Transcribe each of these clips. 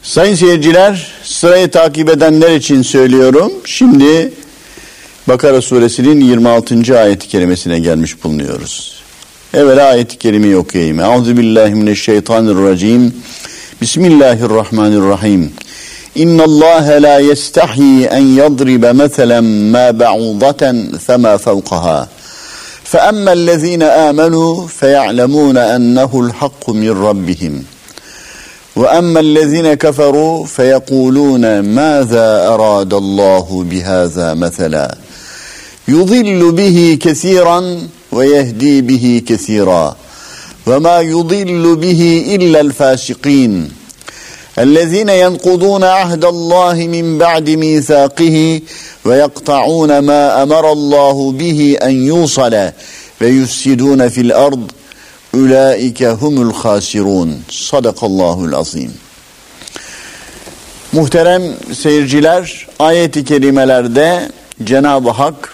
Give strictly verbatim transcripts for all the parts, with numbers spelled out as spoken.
Sayın seyirciler, sırayı takip edenler için söylüyorum. Şimdi Bakara suresinin yirmi altıncı ayet-i kerimesine gelmiş bulunuyoruz. Evvela ayet-i kerimeyi okuyayım. Euzubillahimineşşeytanirracim. Bismillahirrahmanirrahim. İnnallâhe lâ yestahyi en yadribe meselen mâ ba'udaten femâ fevkaha. فَأَمَّا الَّذ۪ينَ آمَنُوا فَيَعْلَمُونَ أَنَّهُ الْحَقُّ مِنْ رَبِّهِمْ وَأَمَّا الَّذ۪ينَ كَفَرُوا فَيَقُولُونَ مَاذَا أَرَادَ اللّٰهُ بِهَذَا مَثَلًا يُضِلُّ بِهِ كَثِيرًا وَيَهْدِي بِهِ كَثِيرًا وَمَا يُضِلُّ بِهِ إِلَّا الْفَاسِقِينَ الَّذ۪ينَ يَنْقُضُونَ عَهْدَ اللّٰهِ مِنْ بَعْدِ مِيثَاقِهِ وَيَقْطَعُونَ مَا أَمَرَ اللّٰهُ بِهِ أَنْ يُوصَلَ وَيُفْسِدُونَ فِي الْأَرْضِ Ulaike humul khasirun. Sadakallahul azim. Muhterem seyirciler, ayet-i kerimelerde Cenab-ı Hak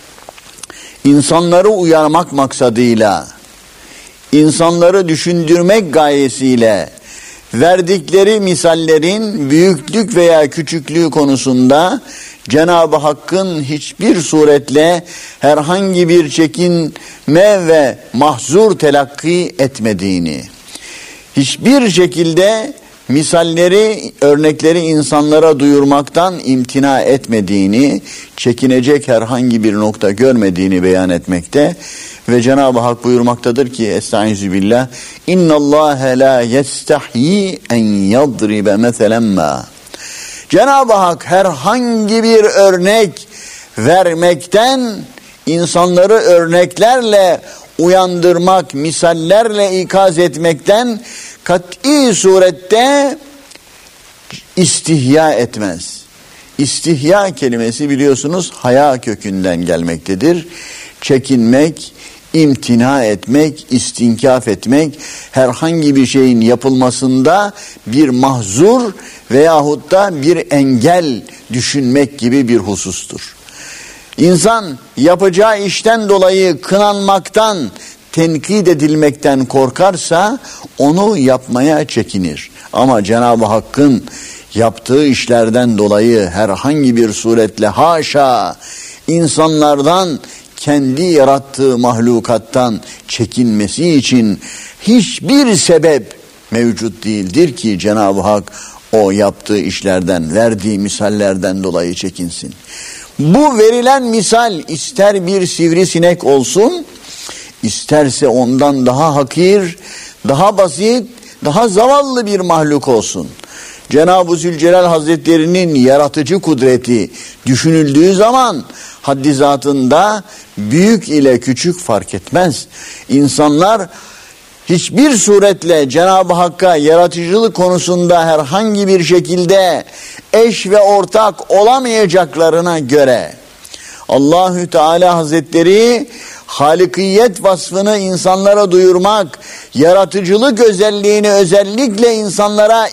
insanları uyarmak maksadıyla, insanları düşündürmek gayesiyle verdikleri misallerin büyüklük veya küçüklüğü konusunda Cenab-ı Hakk'ın hiçbir suretle herhangi bir çekinme ve mahzur telakki etmediğini, hiçbir şekilde misalleri, örnekleri insanlara duyurmaktan imtina etmediğini, çekinecek herhangi bir nokta görmediğini beyan etmekte ve Cenab-ı Hak buyurmaktadır ki Estaizu billah İnnallâhe lâ yestahyi en yadribe meselen mâ. Cenab-ı Hak herhangi bir örnek vermekten, insanları örneklerle uyandırmak, misallerle ikaz etmekten kat'i surette istihya etmez. İstihya kelimesi biliyorsunuz haya kökünden gelmektedir. Çekinmek, imtina etmek, istinkaf etmek, herhangi bir şeyin yapılmasında bir mahzur veyahut da bir engel düşünmek gibi bir husustur. İnsan yapacağı işten dolayı kınanmaktan, tenkit edilmekten korkarsa onu yapmaya çekinir. Ama Cenab-ı Hakk'ın yaptığı işlerden dolayı herhangi bir suretle haşa insanlardan, kendi yarattığı mahlukattan çekinmesi için hiçbir sebep mevcut değildir ki Cenab-ı Hak o yaptığı işlerden, verdiği misallerden dolayı çekinsin. Bu verilen misal ister bir sivrisinek olsun, isterse ondan daha hakir, daha basit, daha zavallı bir mahluk olsun. Cenab-ı Zülcelal Hazretleri'nin yaratıcı kudreti düşünüldüğü zaman haddi zatında büyük ile küçük fark etmez. İnsanlar hiçbir suretle Cenab-ı Hakk'a yaratıcılık konusunda herhangi bir şekilde eş ve ortak olamayacaklarına göre Allahü Teala Hazretleri halikiyet vasfını insanlara duyurmak, yaratıcılık özelliğini özellikle insanlara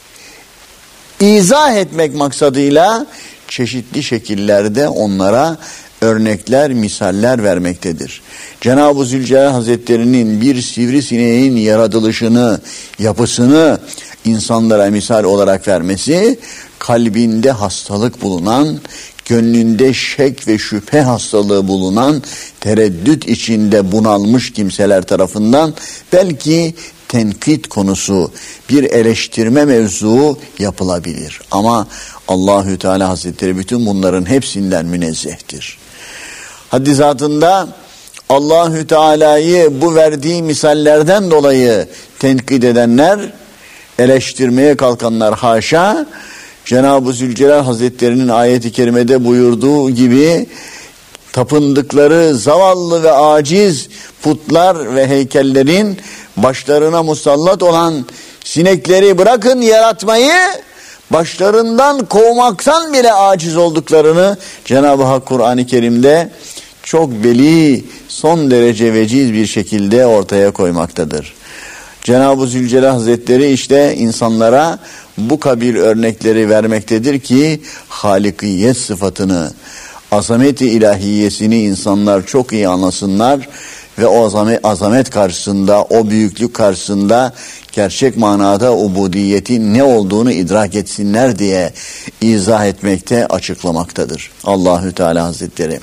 izah etmek maksadıyla çeşitli şekillerde onlara örnekler, misaller vermektedir. Cenab-ı Zülcelal Hazretleri'nin bir sivrisineğin yaratılışını, yapısını insanlara misal olarak vermesi, kalbinde hastalık bulunan, gönlünde şek ve şüphe hastalığı bulunan, tereddüt içinde bunalmış kimseler tarafından belki tenkit konusu, bir eleştirme mevzuu yapılabilir. Ama Allahü Teala Hazretleri bütün bunların hepsinden münezzehtir. Haddi zatında Allahü Teala'yı bu verdiği misallerden dolayı tenkit edenler, eleştirmeye kalkanlar haşa, Cenab-ı Zülcelal Hazretleri'nin ayet-i kerimede buyurduğu gibi tapındıkları zavallı ve aciz putlar ve heykellerin başlarına musallat olan sinekleri bırakın yaratmayı, başlarından kovmaktan bile aciz olduklarını Cenab-ı Hak Kur'an-ı Kerim'de çok beli, son derece veciz bir şekilde ortaya koymaktadır. Cenab-ı Zülcelal Hazretleri işte insanlara bu kabil örnekleri vermektedir ki halikiyet sıfatını, azamet-i ilahiyesini insanlar çok iyi anlasınlar ve o azamet karşısında, o büyüklük karşısında gerçek manada ubudiyetin ne olduğunu idrak etsinler diye izah etmekte, açıklamaktadır Allahü Teala Hazretleri.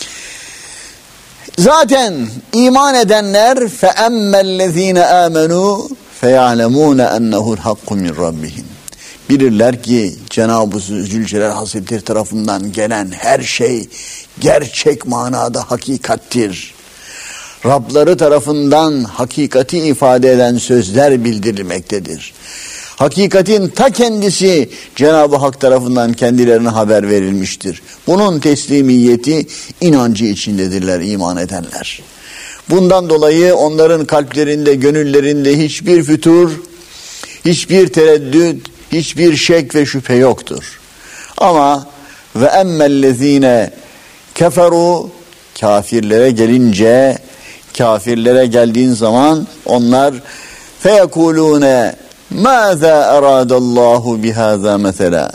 Zaten iman edenler فَاَمَّا الَّذ۪ينَ آمَنُوا فَيَعْلَمُونَ اَنَّهُ الْحَقُّ مِنْ رَبِّهِمْ. Bilirler ki Cenab-ı Zülcelal Hazretleri tarafından gelen her şey gerçek manada hakikattir. Rabları tarafından hakikati ifade eden sözler bildirilmektedir. Hakikatin ta kendisi Cenab-ı Hak tarafından kendilerine haber verilmiştir. Bunun teslimiyeti, inancı içindedirler iman edenler. Bundan dolayı onların kalplerinde, gönüllerinde hiçbir fütur, hiçbir tereddüt, hiçbir şek ve şüphe yoktur. Ama ve emmellezine keferu, kafirlere gelince, kafirlere geldiğin zaman onlar feyekulune mâzâ eradallahu bihâzâ mesela.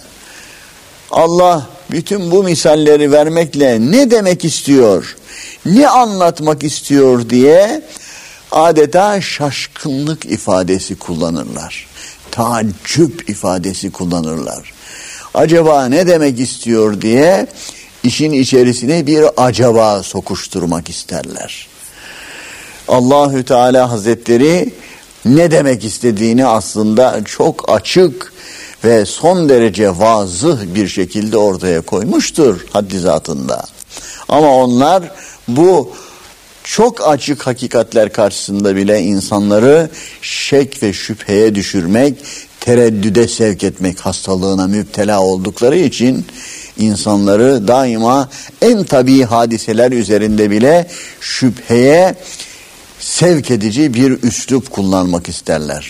Allah bütün bu misalleri vermekle ne demek istiyor, ne anlatmak istiyor diye adeta şaşkınlık ifadesi kullanırlar. Taaccüp ifadesi kullanırlar. Acaba ne demek istiyor diye işin içerisine bir acaba sokuşturmak isterler. Allahü Teala Hazretleri ne demek istediğini aslında çok açık ve son derece vazıh bir şekilde ortaya koymuştur haddi zatında. Ama onlar bu çok açık hakikatler karşısında bile insanları şek ve şüpheye düşürmek, tereddüde sevk etmek hastalığına müptela oldukları için insanları daima en tabii hadiseler üzerinde bile şüpheye sevk edici bir üslup kullanmak isterler.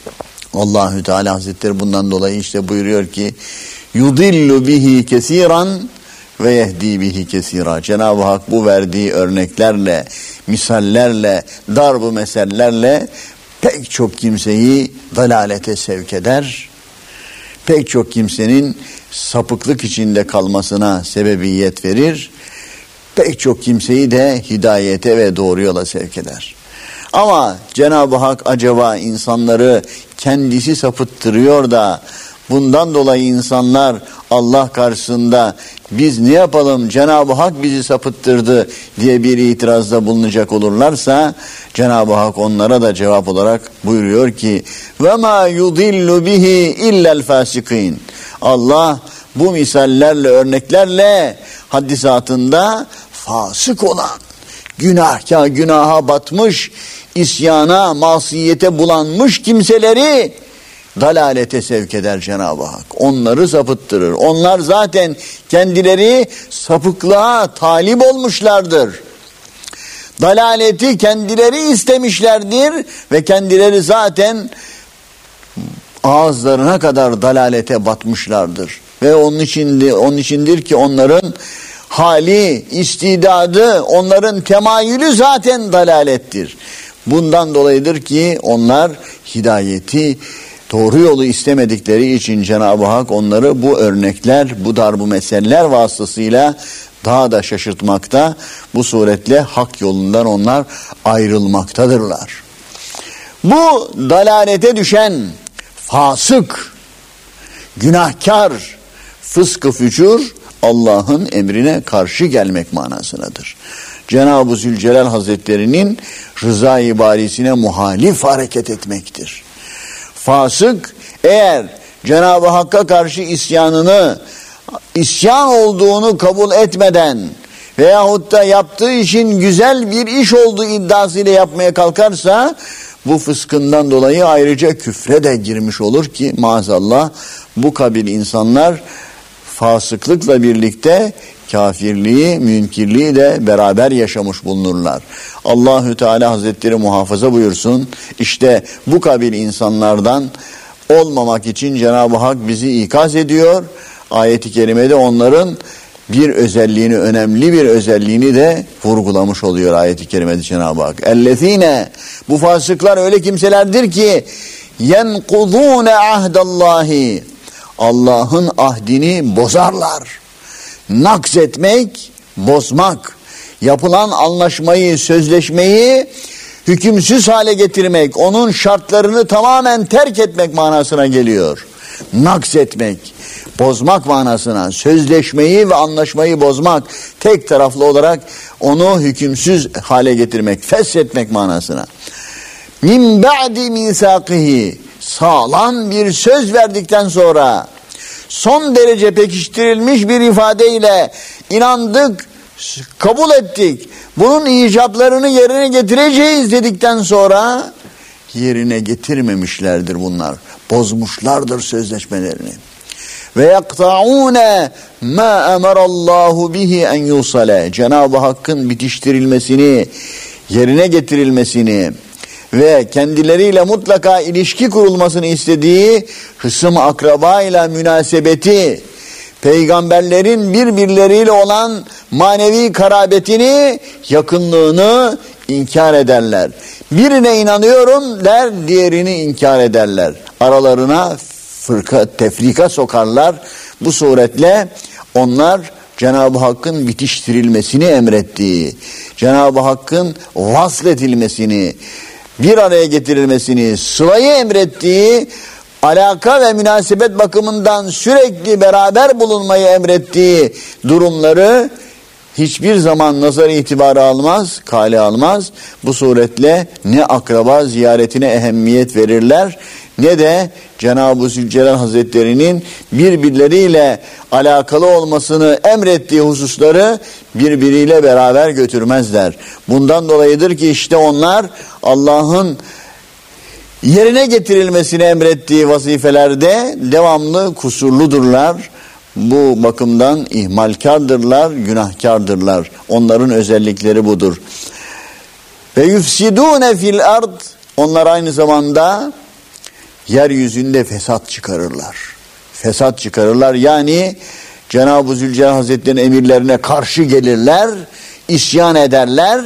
Allahü Teala Hazretleri bundan dolayı işte buyuruyor ki yudillu bihi kesiran ve yehdi bihi kesira. Cenab-ı Hak bu verdiği örneklerle, misallerle, darb-ı mesellerle pek çok kimseyi dalalete sevk eder. Pek çok kimsenin sapıklık içinde kalmasına sebebiyet verir. Pek çok kimseyi de hidayete ve doğru yola sevk eder. Ama Cenab-ı Hak acaba insanları kendisi sapıttırıyor da bundan dolayı insanlar Allah karşısında biz ne yapalım, Cenab-ı Hak bizi sapıttırdı diye bir itirazda bulunacak olurlarsa Cenab-ı Hak onlara da cevap olarak buyuruyor ki ve ma yudillu bihi illel fasikin. Allah bu misallerle, örneklerle haddisatında fasık olan, günahkar, günaha batmış, isyana, masiyete bulanmış kimseleri dalalete sevk eder Cenab-ı Hak. Onları sapıttırır. Onlar zaten kendileri sapıklığa talip olmuşlardır. Dalaleti kendileri istemişlerdir ve kendileri zaten ağızlarına kadar dalalete batmışlardır. Ve onun içindir, onun içindir ki onların hali, istidadı, onların temayülü zaten dalalettir. Bundan dolayıdır ki onlar hidayeti, doğru yolu istemedikleri için Cenab-ı Hak onları bu örnekler, bu darb-ı meseller vasıtasıyla daha da şaşırtmakta. Bu suretle hak yolundan onlar ayrılmaktadırlar. Bu dalalete düşen fasık, günahkar, fıskı fücur Allah'ın emrine karşı gelmek manasındadır. Cenab-ı Zülcelal Hazretleri'nin rıza-i barisine muhalif hareket etmektir. Fasık eğer Cenab-ı Hakk'a karşı isyanını, isyan olduğunu kabul etmeden veyahut da yaptığı için güzel bir iş olduğu iddiasıyla yapmaya kalkarsa bu fıskından dolayı ayrıca küfre de girmiş olur ki maazallah bu kabil insanlar fasıklıkla birlikte kafirliği, münkirliği de beraber yaşamış bulunurlar. Allahü Teala Hazretleri muhafaza buyursun. İşte bu kabil insanlardan olmamak için Cenab-ı Hak bizi ikaz ediyor. Ayet-i kerimede onların bir özelliğini, önemli bir özelliğini de vurgulamış oluyor ayet-i kerimede Cenab-ı Hak. Ellezine, bu fasıklar öyle kimselerdir ki yenkudune ahdallahi, Allah'ın ahdini bozarlar. Nakzetmek, bozmak. Yapılan anlaşmayı, sözleşmeyi hükümsüz hale getirmek, onun şartlarını tamamen terk etmek manasına geliyor. Naks etmek, bozmak manasına, sözleşmeyi ve anlaşmayı bozmak, tek taraflı olarak onu hükümsüz hale getirmek, feshetmek manasına. Min ba'di misakihi, sağlam bir söz verdikten sonra, son derece pekiştirilmiş bir ifadeyle inandık, kabul ettik, bunun icaplarını yerine getireceğiz dedikten sonra yerine getirmemişlerdir bunlar. Bozmuşlardır sözleşmelerini. Ve yakta'une ma emarallahu bihi en yusale. Cenab-ı Hakk'ın bitiştirilmesini, yerine getirilmesini ve kendileriyle mutlaka ilişki kurulmasını istediği hısım akrabayla münasebeti, peygamberlerin birbirleriyle olan manevi karabetini, yakınlığını inkar ederler. Birine inanıyorum der, diğerini inkar ederler. Aralarına fırka, tefrika sokarlar. Bu suretle onlar Cenab-ı Hakk'ın bitiştirilmesini emrettiği, Cenab-ı Hakk'ın vasletilmesini, bir araya getirilmesini, sılayı emrettiği, alaka ve münasebet bakımından sürekli beraber bulunmayı emrettiği durumları hiçbir zaman nazar itibarı almaz, kale almaz. Bu suretle ne akraba ziyaretine ehemmiyet verirler, ne de Cenab-ı Zülcelal Hazretleri'nin birbirleriyle alakalı olmasını emrettiği hususları birbiriyle beraber götürmezler. Bundan dolayıdır ki işte onlar Allah'ın yerine getirilmesini emrettiği vazifelerde devamlı kusurludurlar. Bu bakımdan ihmalkardırlar, günahkardırlar. Onların özellikleri budur. Ve yufsidûne fil ard, onlar aynı zamanda yeryüzünde fesat çıkarırlar. Fesat çıkarırlar, yani Cenab-ı Zülcelal Hazretleri'nin emirlerine karşı gelirler, isyan ederler.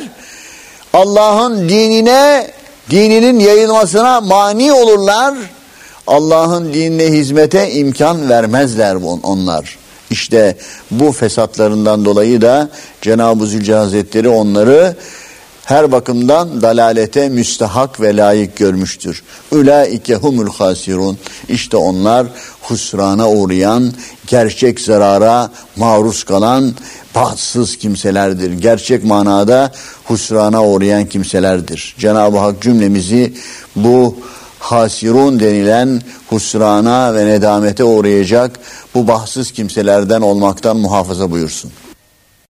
Allah'ın dinine, dininin yayılmasına mani olurlar. Allah'ın dinine hizmete imkan vermezler onlar. İşte bu fesatlarından dolayı da Cenab-ı Zülcelal Hazretleri onları her bakımdan dalalete müstahak ve layık görmüştür. Ulaike humul hasirun. İşte onlar husrana uğrayan, gerçek zarara maruz kalan bahtsız kimselerdir. Gerçek manada husrana uğrayan kimselerdir. Cenab-ı Hak cümlemizi bu hasirun denilen husrana ve nedamete uğrayacak bu bahtsız kimselerden olmaktan muhafaza buyursun.